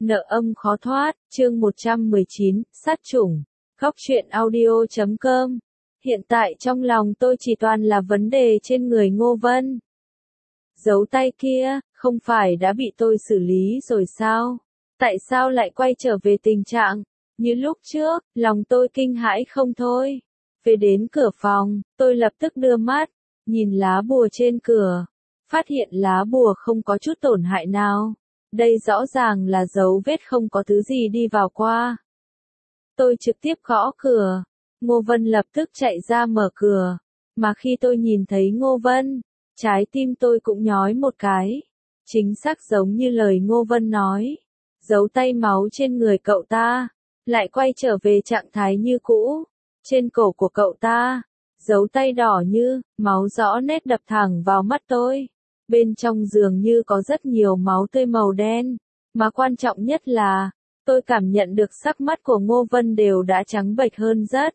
Nợ âm khó thoát, chương 119, sát chủng. Góc truyện audio.com. Hiện tại trong lòng tôi chỉ toàn là vấn đề trên người Ngô Vân. Dấu tay kia, không phải đã bị tôi xử lý rồi sao? Tại sao lại quay trở về tình trạng như lúc trước? Lòng tôi kinh hãi không thôi. Về đến cửa phòng, tôi lập tức đưa mắt, nhìn lá bùa trên cửa. Phát hiện lá bùa không có chút tổn hại nào. Đây rõ ràng là dấu vết không có thứ gì đi vào qua. Tôi trực tiếp gõ cửa. Ngô Vân lập tức chạy ra mở cửa. Mà khi tôi nhìn thấy Ngô Vân, trái tim tôi cũng nhói một cái. Chính xác giống như lời Ngô Vân nói. Dấu tay máu trên người cậu ta, lại quay trở về trạng thái như cũ. Trên cổ của cậu ta, dấu tay đỏ như, máu rõ nét đập thẳng vào mắt tôi. Bên trong dường như có rất nhiều máu tươi màu đen, mà quan trọng nhất là, tôi cảm nhận được sắc mắt của Ngô Vân đều đã trắng bệch hơn rất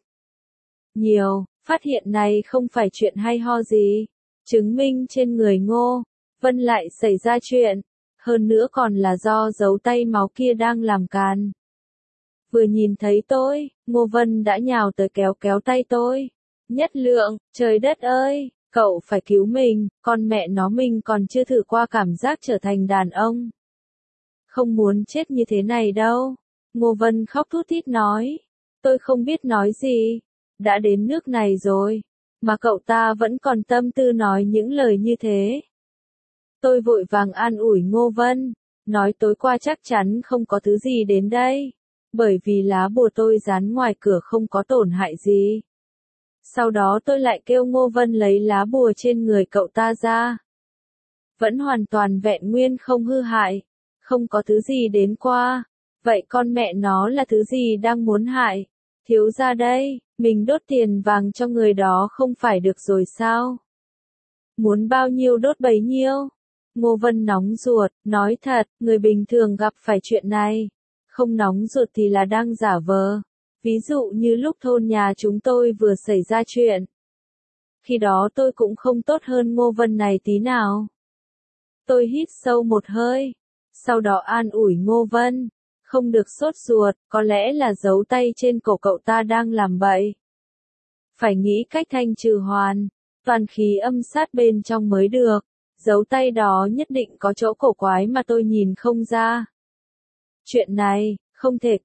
nhiều. Phát hiện này không phải chuyện hay ho gì, chứng minh trên người Ngô Vân lại xảy ra chuyện, hơn nữa còn là do dấu tay máu kia đang làm càn. Vừa nhìn thấy tôi, Ngô Vân đã nhào tới kéo tay tôi. Nhất Lượng, trời đất ơi! Cậu phải cứu mình, con mẹ nó mình còn chưa thử qua cảm giác trở thành đàn ông. Không muốn chết như thế này đâu. Ngô Vân khóc thút thít nói. Tôi không biết nói gì. Đã đến nước này rồi, mà cậu ta vẫn còn tâm tư nói những lời như thế. Tôi vội vàng an ủi Ngô Vân, nói tối qua chắc chắn không có thứ gì đến đây, bởi vì lá bùa tôi dán ngoài cửa không có tổn hại gì. Sau đó tôi lại kêu Ngô Vân lấy lá bùa trên người cậu ta ra. Vẫn hoàn toàn vẹn nguyên không hư hại, không có thứ gì đến qua. Vậy con mẹ nó là thứ gì đang muốn hại? Thiếu gia đây, mình đốt tiền vàng cho người đó không phải được rồi sao? Muốn bao nhiêu đốt bấy nhiêu? Ngô Vân nóng ruột, nói thật, người bình thường gặp phải chuyện này, không nóng ruột thì là đang giả vờ. Ví dụ như lúc thôn nhà chúng tôi vừa xảy ra chuyện. Khi đó tôi cũng không tốt hơn Ngô Vân này tí nào. Tôi hít sâu một hơi, sau đó an ủi Ngô Vân, không được sốt ruột, có lẽ là dấu tay trên cổ cậu ta đang làm bậy. Phải nghĩ cách thanh trừ hoàn, toàn khí âm sát bên trong mới được, dấu tay đó nhất định có chỗ cổ quái mà tôi nhìn không ra. Chuyện này, không thể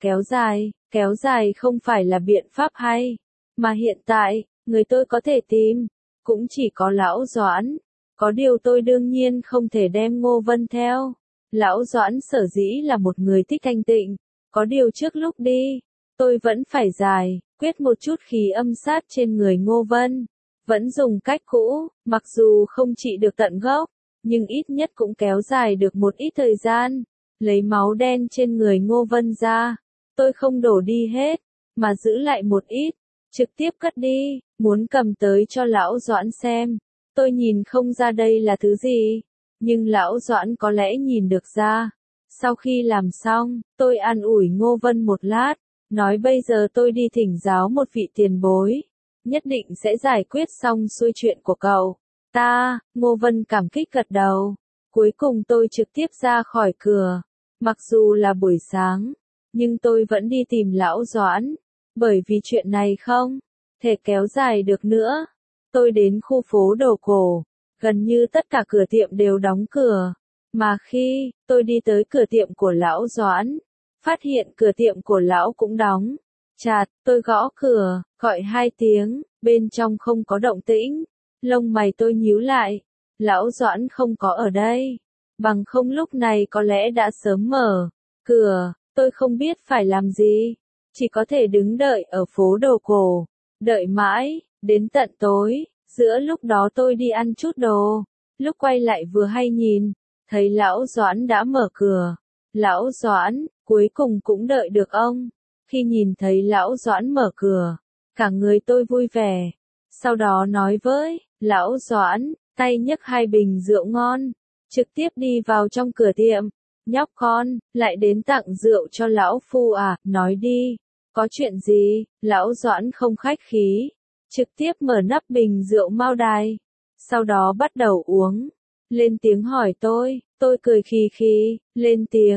kéo dài không phải là biện pháp hay, mà hiện tại, người tôi có thể tìm, cũng chỉ có Lão Doãn, có điều tôi đương nhiên không thể đem Ngô Vân theo. Lão Doãn sở dĩ là một người thích thanh tịnh, có điều trước lúc đi, tôi vẫn phải quyết một chút khí âm sát trên người Ngô Vân, vẫn dùng cách cũ, mặc dù không trị được tận gốc, nhưng ít nhất cũng kéo dài được một ít thời gian. Lấy máu đen trên người Ngô Vân ra, tôi không đổ đi hết, mà giữ lại một ít, trực tiếp cất đi, muốn cầm tới cho Lão Doãn xem. Tôi nhìn không ra đây là thứ gì, nhưng Lão Doãn có lẽ nhìn được ra. Sau khi làm xong, tôi an ủi Ngô Vân một lát, nói bây giờ tôi đi thỉnh giáo một vị tiền bối, nhất định sẽ giải quyết xong xuôi chuyện của cậu ta. Ngô Vân cảm kích gật đầu. Cuối cùng tôi trực tiếp ra khỏi cửa. Mặc dù là buổi sáng, nhưng tôi vẫn đi tìm Lão Doãn, bởi vì chuyện này không thể kéo dài được nữa. Tôi đến khu phố đồ cổ, gần như tất cả cửa tiệm đều đóng cửa, mà khi tôi đi tới cửa tiệm của Lão Doãn, phát hiện cửa tiệm của Lão cũng đóng chặt. Tôi gõ cửa, gọi 2 tiếng, bên trong không có động tĩnh, lông mày tôi nhíu lại, Lão Doãn không có ở đây. Bằng không lúc này có lẽ đã sớm mở cửa. Tôi không biết phải làm gì, chỉ có thể đứng đợi ở phố đồ cổ, đợi mãi, đến tận tối. Giữa lúc đó tôi đi ăn chút đồ, lúc quay lại vừa hay nhìn, thấy Lão Doãn đã mở cửa. Lão Doãn, cuối cùng cũng đợi được ông. Khi nhìn thấy Lão Doãn mở cửa, cả người tôi vui vẻ, sau đó nói với Lão Doãn, tay nhấc 2 bình rượu ngon, trực tiếp đi vào trong cửa tiệm. Nhóc con, lại đến tặng rượu cho lão phu à, nói đi, có chuyện gì? Lão Doãn không khách khí, trực tiếp mở nắp bình rượu Mao Đài, sau đó bắt đầu uống, lên tiếng hỏi tôi cười khì khì, lên tiếng,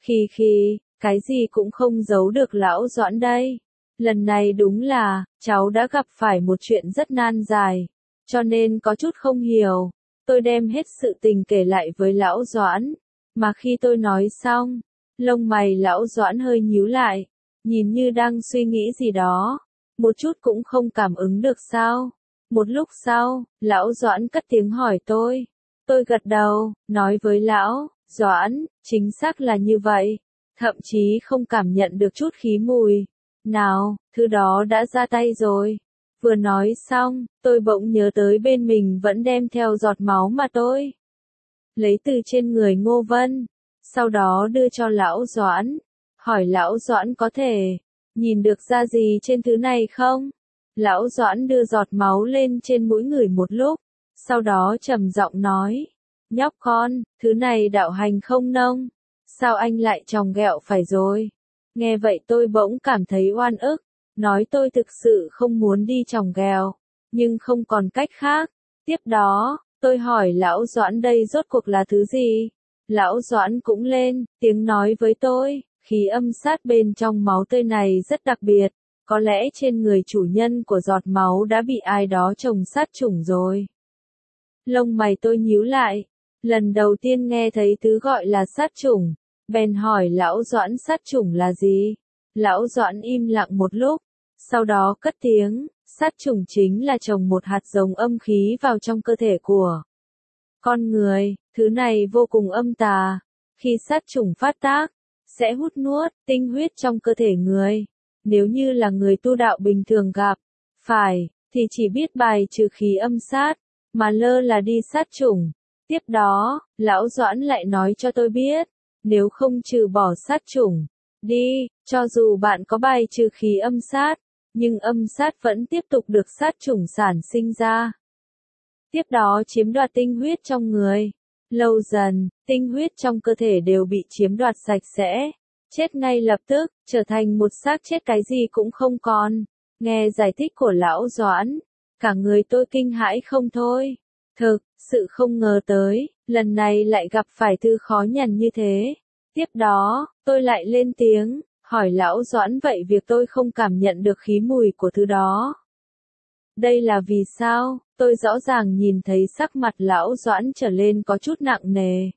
Cái gì cũng không giấu được lão Doãn đây. Lần này đúng là, cháu đã gặp phải một chuyện rất nan giải, cho nên có chút không hiểu. Tôi đem hết sự tình kể lại với lão Doãn, mà khi tôi nói xong, lông mày lão Doãn hơi nhíu lại, nhìn như đang suy nghĩ gì đó, một chút cũng không cảm ứng được sao. Một lúc sau, lão Doãn cất tiếng hỏi tôi gật đầu, nói với lão Doãn, chính xác là như vậy, thậm chí không cảm nhận được chút khí mùi nào, thứ đó đã ra tay rồi. Vừa nói xong, tôi bỗng nhớ tới bên mình vẫn đem theo giọt máu mà tôi lấy từ trên người Ngô Vân, sau đó đưa cho lão Doãn, hỏi lão Doãn có thể nhìn được ra gì trên thứ này không? Lão Doãn đưa giọt máu lên trên mũi người một lúc, sau đó trầm giọng nói, nhóc con, thứ này đạo hành không nông, sao anh lại tròng ghẹo phải rồi? Nghe vậy tôi bỗng cảm thấy oan ức, nói tôi thực sự không muốn đi tròng ghẹo, nhưng không còn cách khác. Tiếp đó, tôi hỏi lão Doãn đây rốt cuộc là thứ gì? Lão Doãn cũng lên tiếng nói với tôi, khí âm sát bên trong máu tươi này rất đặc biệt, có lẽ trên người chủ nhân của giọt máu đã bị ai đó trồng sát chủng rồi. Lông mày tôi nhíu lại, lần đầu tiên nghe thấy thứ gọi là sát chủng, bèn hỏi lão Doãn sát chủng là gì? Lão Doãn im lặng một lúc, sau đó cất tiếng, sát chủng chính là trồng một hạt giống âm khí vào trong cơ thể của con người, thứ này vô cùng âm tà, khi sát chủng phát tác, sẽ hút nuốt tinh huyết trong cơ thể người. Nếu như là người tu đạo bình thường gặp phải, thì chỉ biết bài trừ khí âm sát, mà lơ là đi sát chủng. Tiếp đó, lão Doãn lại nói cho tôi biết, nếu không trừ bỏ sát chủng đi, cho dù bạn có bài trừ khí âm sát, nhưng âm sát vẫn tiếp tục được sát chủng sản sinh ra. Tiếp đó chiếm đoạt tinh huyết trong người. Lâu dần, tinh huyết trong cơ thể đều bị chiếm đoạt sạch sẽ, chết ngay lập tức, trở thành một xác chết cái gì cũng không còn. Nghe giải thích của lão Doãn, cả người tôi kinh hãi không thôi. Thực sự không ngờ tới, lần này lại gặp phải thứ khó nhằn như thế. Tiếp đó, tôi lại lên tiếng, hỏi lão Doãn vậy việc tôi không cảm nhận được khí mùi của thứ đó. Đây là vì sao? Tôi rõ ràng nhìn thấy sắc mặt lão Doãn trở lên có chút nặng nề.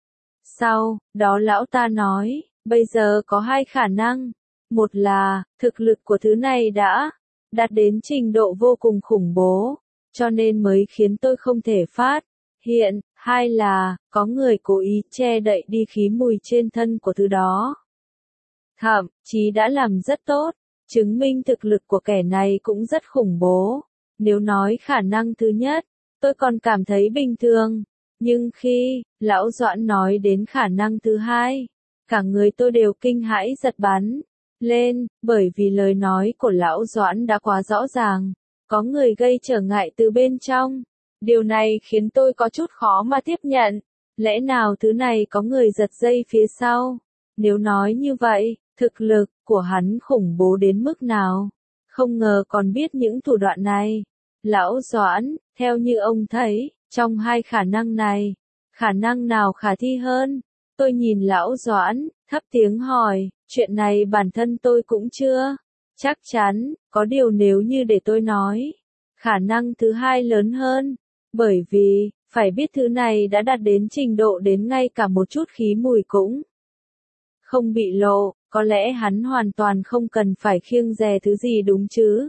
Sau đó lão ta nói, bây giờ có hai khả năng. Một là, thực lực của thứ này đã đạt đến trình độ vô cùng khủng bố, cho nên mới khiến tôi không thể phát hiện. Hai là, có người cố ý che đậy đi khí mùi trên thân của thứ đó. Thậm chí đã làm rất tốt, chứng minh thực lực của kẻ này cũng rất khủng bố. Nếu nói khả năng thứ nhất, tôi còn cảm thấy bình thường. Nhưng khi lão Doãn nói đến khả năng thứ hai, cả người tôi đều kinh hãi giật bắn lên, bởi vì lời nói của lão Doãn đã quá rõ ràng. Có người gây trở ngại từ bên trong. Điều này khiến tôi có chút khó mà tiếp nhận. Lẽ nào thứ này có người giật dây phía sau? Nếu nói như vậy, thực lực của hắn khủng bố đến mức nào? Không ngờ còn biết những thủ đoạn này. Lão Doãn, theo như ông thấy, trong hai khả năng này, khả năng nào khả thi hơn? Tôi nhìn lão Doãn, thấp tiếng hỏi, chuyện này bản thân tôi cũng chưa chắc chắn, có điều nếu như để tôi nói, khả năng thứ hai lớn hơn, bởi vì, phải biết thứ này đã đạt đến trình độ đến ngay cả một chút khí mùi cũng không bị lộ, có lẽ hắn hoàn toàn không cần phải kiêng dè thứ gì đúng chứ.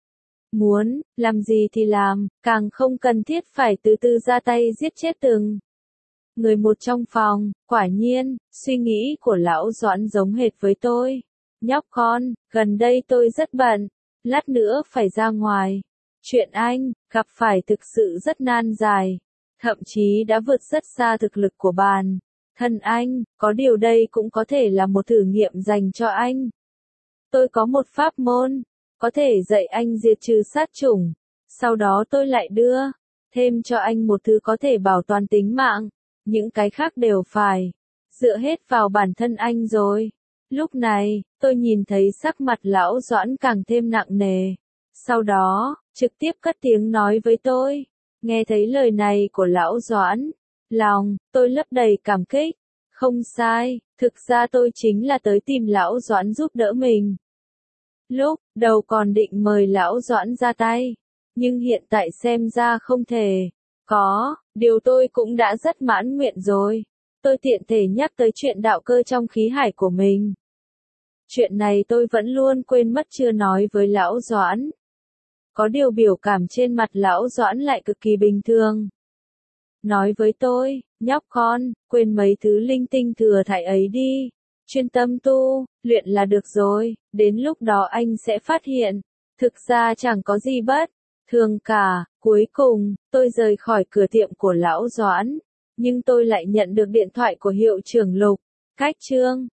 Muốn làm gì thì làm, càng không cần thiết phải từ từ ra tay giết chết từng người một trong phòng. Quả nhiên, suy nghĩ của lão Doãn giống hệt với tôi. Nhóc con, gần đây tôi rất bận, lát nữa phải ra ngoài. Chuyện anh gặp phải thực sự rất nan giải, thậm chí đã vượt rất xa thực lực của bản thân anh, có điều đây cũng có thể là một thử nghiệm dành cho anh. Tôi có một pháp môn, có thể dạy anh diệt trừ sát chủng, sau đó tôi lại đưa thêm cho anh một thứ có thể bảo toàn tính mạng, những cái khác đều phải dựa hết vào bản thân anh rồi. Lúc này, tôi nhìn thấy sắc mặt lão Doãn càng thêm nặng nề, sau đó, trực tiếp cất tiếng nói với tôi. Nghe thấy lời này của lão Doãn, lòng tôi lấp đầy cảm kích. Không sai, Thực ra tôi chính là tới tìm lão Doãn giúp đỡ mình. Lúc đầu còn định mời lão Doãn ra tay, nhưng hiện tại xem ra không thể. Điều tôi cũng đã rất mãn nguyện rồi. Tôi tiện thể nhắc tới chuyện đạo cơ trong khí hải của mình. Chuyện này tôi vẫn luôn quên mất chưa nói với lão Doãn. Có điều biểu cảm trên mặt lão Doãn lại cực kỳ bình thường. Nói với tôi, nhóc con, quên mấy thứ linh tinh thừa thải ấy đi. Chuyên tâm tu, luyện là được rồi, đến lúc đó anh sẽ phát hiện. Thực ra chẳng có gì bất thường cả. Cuối cùng, tôi rời khỏi cửa tiệm của lão Doãn. Nhưng tôi lại nhận được điện thoại của hiệu trưởng Lục. Cách chương